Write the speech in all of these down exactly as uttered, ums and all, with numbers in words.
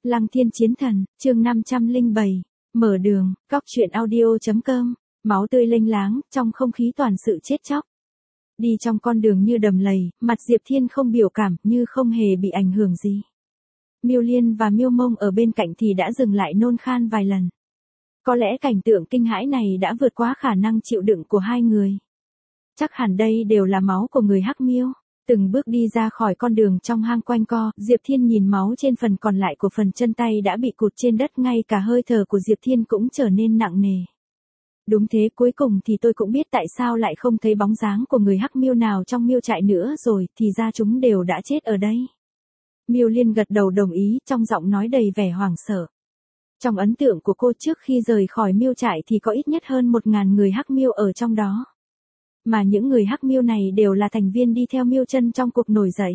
Lăng Thiên Chiến Thần, chương năm trăm lẻ bảy, mở đường, góc truyện audio.com, máu tươi lênh láng, trong không khí toàn sự chết chóc. Đi trong con đường như đầm lầy, mặt Diệp Thiên không biểu cảm, như không hề bị ảnh hưởng gì. Miêu Liên và Miêu Mông ở bên cạnh thì đã dừng lại nôn khan vài lần. Có lẽ cảnh tượng kinh hãi này đã vượt quá khả năng chịu đựng của hai người. Chắc hẳn đây đều là máu của người Hắc Miêu. Từng bước đi ra khỏi con đường trong hang quanh co, Diệp Thiên nhìn máu trên phần còn lại của phần chân tay đã bị cụt trên đất, ngay cả hơi thở của Diệp Thiên cũng trở nên nặng nề. Đúng thế, cuối cùng thì tôi cũng biết tại sao lại không thấy bóng dáng của người Hắc Miêu nào trong miêu trại nữa rồi, thì ra chúng đều đã chết ở đây. Miêu Liên gật đầu đồng ý, trong giọng nói đầy vẻ hoảng sợ. Trong ấn tượng của cô trước khi rời khỏi miêu trại thì có ít nhất hơn một ngàn người Hắc Miêu ở trong đó. Mà những người Hắc Miêu này đều là thành viên đi theo Miêu Chân trong cuộc nổi dậy.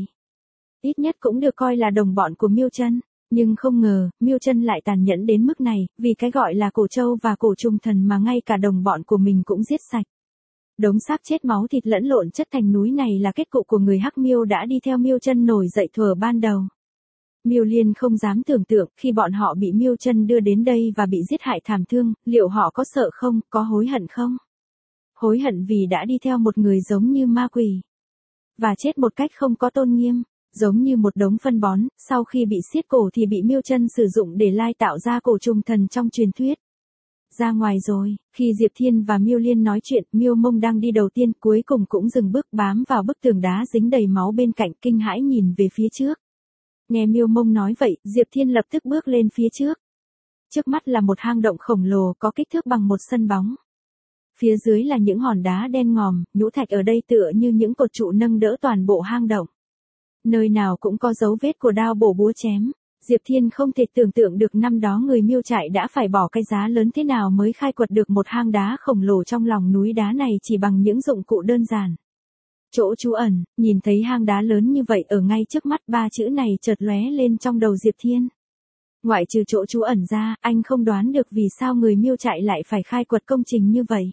Ít nhất cũng được coi là đồng bọn của Miêu Chân, nhưng không ngờ, Miêu Chân lại tàn nhẫn đến mức này, vì cái gọi là cổ trâu và cổ trùng thần mà ngay cả đồng bọn của mình cũng giết sạch. Đống xác chết máu thịt lẫn lộn chất thành núi này là kết cục của người Hắc Miêu đã đi theo Miêu Chân nổi dậy thuở ban đầu. Miêu Liên không dám tưởng tượng, khi bọn họ bị Miêu Chân đưa đến đây và bị giết hại thảm thương, liệu họ có sợ không, có hối hận không? Hối hận vì đã đi theo một người giống như ma quỷ. Và chết một cách không có tôn nghiêm, giống như một đống phân bón, sau khi bị xiết cổ thì bị Miêu Chân sử dụng để lai tạo ra cổ trùng thần trong truyền thuyết. Ra ngoài rồi, khi Diệp Thiên và Miêu Liên nói chuyện, Miêu Mông đang đi đầu tiên, cuối cùng cũng dừng bước bám vào bức tường đá dính đầy máu bên cạnh, kinh hãi nhìn về phía trước. Nghe Miêu Mông nói vậy, Diệp Thiên lập tức bước lên phía trước. Trước mắt là một hang động khổng lồ có kích thước bằng một sân bóng. Phía dưới là những hòn đá đen ngòm, nhũ thạch ở đây tựa như những cột trụ nâng đỡ toàn bộ hang động. Nơi nào cũng có dấu vết của đao bổ búa chém. Diệp Thiên không thể tưởng tượng được năm đó người miêu trại đã phải bỏ cái giá lớn thế nào mới khai quật được một hang đá khổng lồ trong lòng núi đá này chỉ bằng những dụng cụ đơn giản. Chỗ trú ẩn, nhìn thấy hang đá lớn như vậy ở ngay trước mắt, ba chữ này chợt lóe lên trong đầu Diệp Thiên. Ngoại trừ chỗ trú ẩn ra, anh không đoán được vì sao người miêu trại lại phải khai quật công trình như vậy.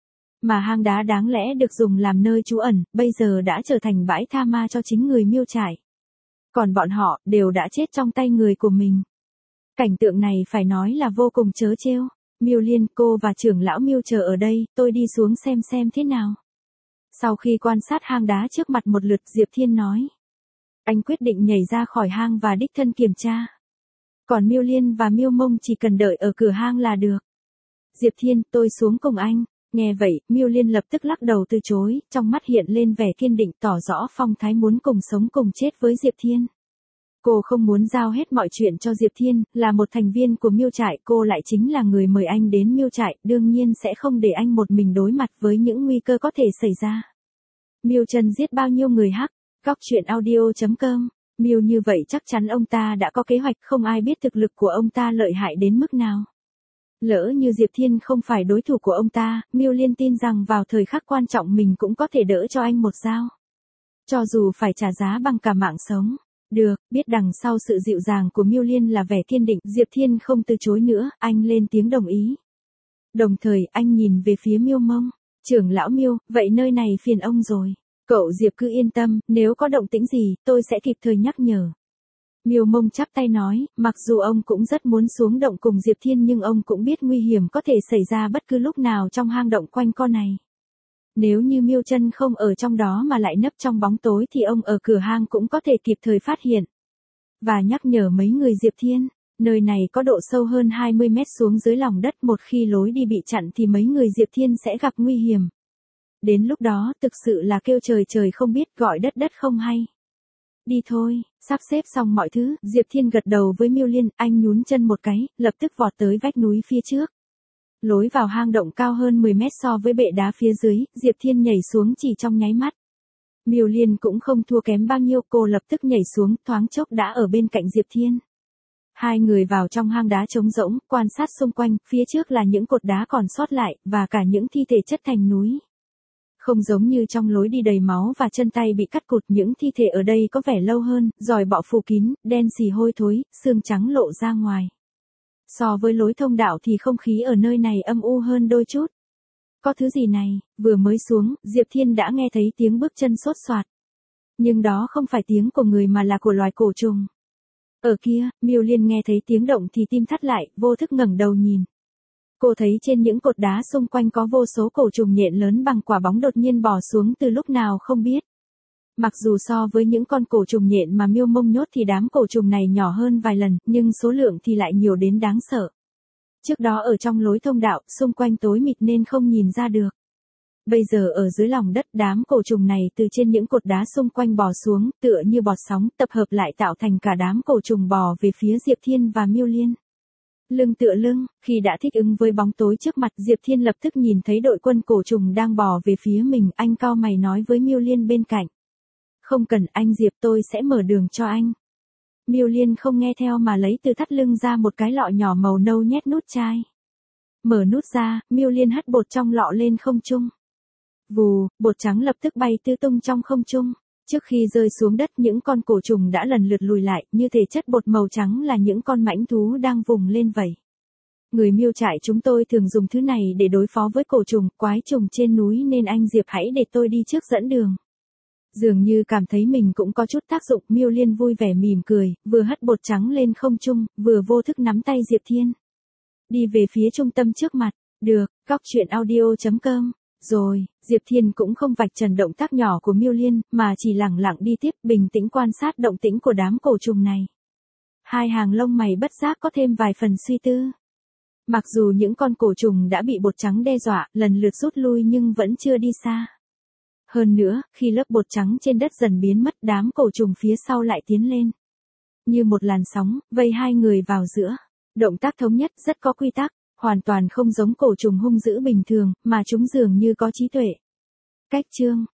Mà hang đá đáng lẽ được dùng làm nơi trú ẩn, bây giờ đã trở thành bãi tha ma cho chính người miêu trại. Còn bọn họ, đều đã chết trong tay người của mình. Cảnh tượng này phải nói là vô cùng trớ trêu. Miêu Liên, cô và trưởng lão Miêu chờ ở đây, tôi đi xuống xem xem thế nào. Sau khi quan sát hang đá trước mặt một lượt, Diệp Thiên nói. Anh quyết định nhảy ra khỏi hang và đích thân kiểm tra. Còn Miêu Liên và Miêu Mông chỉ cần đợi ở cửa hang là được. Diệp Thiên, tôi xuống cùng anh. Nghe vậy, Miêu Liên lập tức lắc đầu từ chối, trong mắt hiện lên vẻ kiên định, tỏ rõ phong thái muốn cùng sống cùng chết với Diệp Thiên. Cô không muốn giao hết mọi chuyện cho Diệp Thiên, là một thành viên của miêu trại, cô lại chính là người mời anh đến miêu trại, đương nhiên sẽ không để anh một mình đối mặt với những nguy cơ có thể xảy ra. Miêu Chân giết bao nhiêu người Hắc? Góc truyện audio.com. Miêu như vậy chắc chắn ông ta đã có kế hoạch, không ai biết thực lực của ông ta lợi hại đến mức nào. Lỡ như Diệp Thiên không phải đối thủ của ông ta, Miêu Liên tin rằng vào thời khắc quan trọng mình cũng có thể đỡ cho anh một dao. Cho dù phải trả giá bằng cả mạng sống. Được, biết đằng sau sự dịu dàng của Miêu Liên là vẻ kiên định, Diệp Thiên không từ chối nữa, anh lên tiếng đồng ý. Đồng thời, anh nhìn về phía Miêu Mông. Trưởng lão Miêu, vậy nơi này phiền ông rồi. Cậu Diệp cứ yên tâm, nếu có động tĩnh gì, tôi sẽ kịp thời nhắc nhở. Miêu Mông chắp tay nói, mặc dù ông cũng rất muốn xuống động cùng Diệp Thiên nhưng ông cũng biết nguy hiểm có thể xảy ra bất cứ lúc nào trong hang động quanh co này. Nếu như Miêu Chân không ở trong đó mà lại nấp trong bóng tối thì ông ở cửa hang cũng có thể kịp thời phát hiện. Và nhắc nhở mấy người Diệp Thiên, nơi này có độ sâu hơn hai mươi mét xuống dưới lòng đất, một khi lối đi bị chặn thì mấy người Diệp Thiên sẽ gặp nguy hiểm. Đến lúc đó thực sự là kêu trời trời không biết, gọi đất đất không hay. Đi thôi, sắp xếp xong mọi thứ, Diệp Thiên gật đầu với Miêu Liên, anh nhún chân một cái, lập tức vọt tới vách núi phía trước. Lối vào hang động cao hơn mười mét so với bệ đá phía dưới, Diệp Thiên nhảy xuống chỉ trong nháy mắt. Miêu Liên cũng không thua kém bao nhiêu, cô lập tức nhảy xuống, thoáng chốc đã ở bên cạnh Diệp Thiên. Hai người vào trong hang đá trống rỗng, quan sát xung quanh, phía trước là những cột đá còn sót lại, và cả những thi thể chất thành núi. Không giống như trong lối đi đầy máu và chân tay bị cắt cụt, những thi thể ở đây có vẻ lâu hơn, giòi bọ phủ kín, đen xì hôi thối, xương trắng lộ ra ngoài. So với lối thông đạo thì không khí ở nơi này âm u hơn đôi chút. Có thứ gì này, vừa mới xuống, Diệp Thiên đã nghe thấy tiếng bước chân sốt soạt. Nhưng đó không phải tiếng của người mà là của loài cổ trùng. Ở kia, Miêu Liên nghe thấy tiếng động thì tim thắt lại, vô thức ngẩng đầu nhìn. Cô thấy trên những cột đá xung quanh có vô số cổ trùng nhện lớn bằng quả bóng đột nhiên bò xuống từ lúc nào không biết. Mặc dù so với những con cổ trùng nhện mà Miêu Mông nhốt thì đám cổ trùng này nhỏ hơn vài lần, nhưng số lượng thì lại nhiều đến đáng sợ. Trước đó ở trong lối thông đạo, xung quanh tối mịt nên không nhìn ra được. Bây giờ ở dưới lòng đất, đám cổ trùng này từ trên những cột đá xung quanh bò xuống, tựa như bọt sóng, tập hợp lại tạo thành cả đám cổ trùng bò về phía Diệp Thiên và Miêu Liên. Lưng tựa lưng, khi đã thích ứng với bóng tối trước mặt, Diệp Thiên lập tức nhìn thấy đội quân cổ trùng đang bò về phía mình, anh cau mày nói với Miêu Liên bên cạnh. Không cần anh Diệp, tôi sẽ mở đường cho anh. Miêu Liên không nghe theo mà lấy từ thắt lưng ra một cái lọ nhỏ màu nâu nhét nút chai. Mở nút ra, Miêu Liên hất bột trong lọ lên không trung. Vù, bột trắng lập tức bay tứ tung trong không trung. Trước khi rơi xuống đất, những con cổ trùng đã lần lượt lùi lại, như thể chất bột màu trắng là những con mãnh thú đang vùng lên vậy. Người Miêu trại chúng tôi thường dùng thứ này để đối phó với cổ trùng, quái trùng trên núi nên anh Diệp hãy để tôi đi trước dẫn đường. Dường như cảm thấy mình cũng có chút tác dụng, Miêu Liên vui vẻ mỉm cười, vừa hất bột trắng lên không trung, vừa vô thức nắm tay Diệp Thiên. Đi về phía trung tâm trước mặt. Được, góc truyện audio chấm com. Rồi, Diệp Thiên cũng không vạch trần động tác nhỏ của Miêu Liên, mà chỉ lẳng lặng đi tiếp, bình tĩnh quan sát động tĩnh của đám cổ trùng này. Hai hàng lông mày bất giác có thêm vài phần suy tư. Mặc dù những con cổ trùng đã bị bột trắng đe dọa, lần lượt rút lui nhưng vẫn chưa đi xa. Hơn nữa, khi lớp bột trắng trên đất dần biến mất, đám cổ trùng phía sau lại tiến lên. Như một làn sóng, vây hai người vào giữa. Động tác thống nhất, rất có quy tắc, hoàn toàn không giống cổ trùng hung dữ bình thường, mà chúng dường như có trí tuệ. Cách chương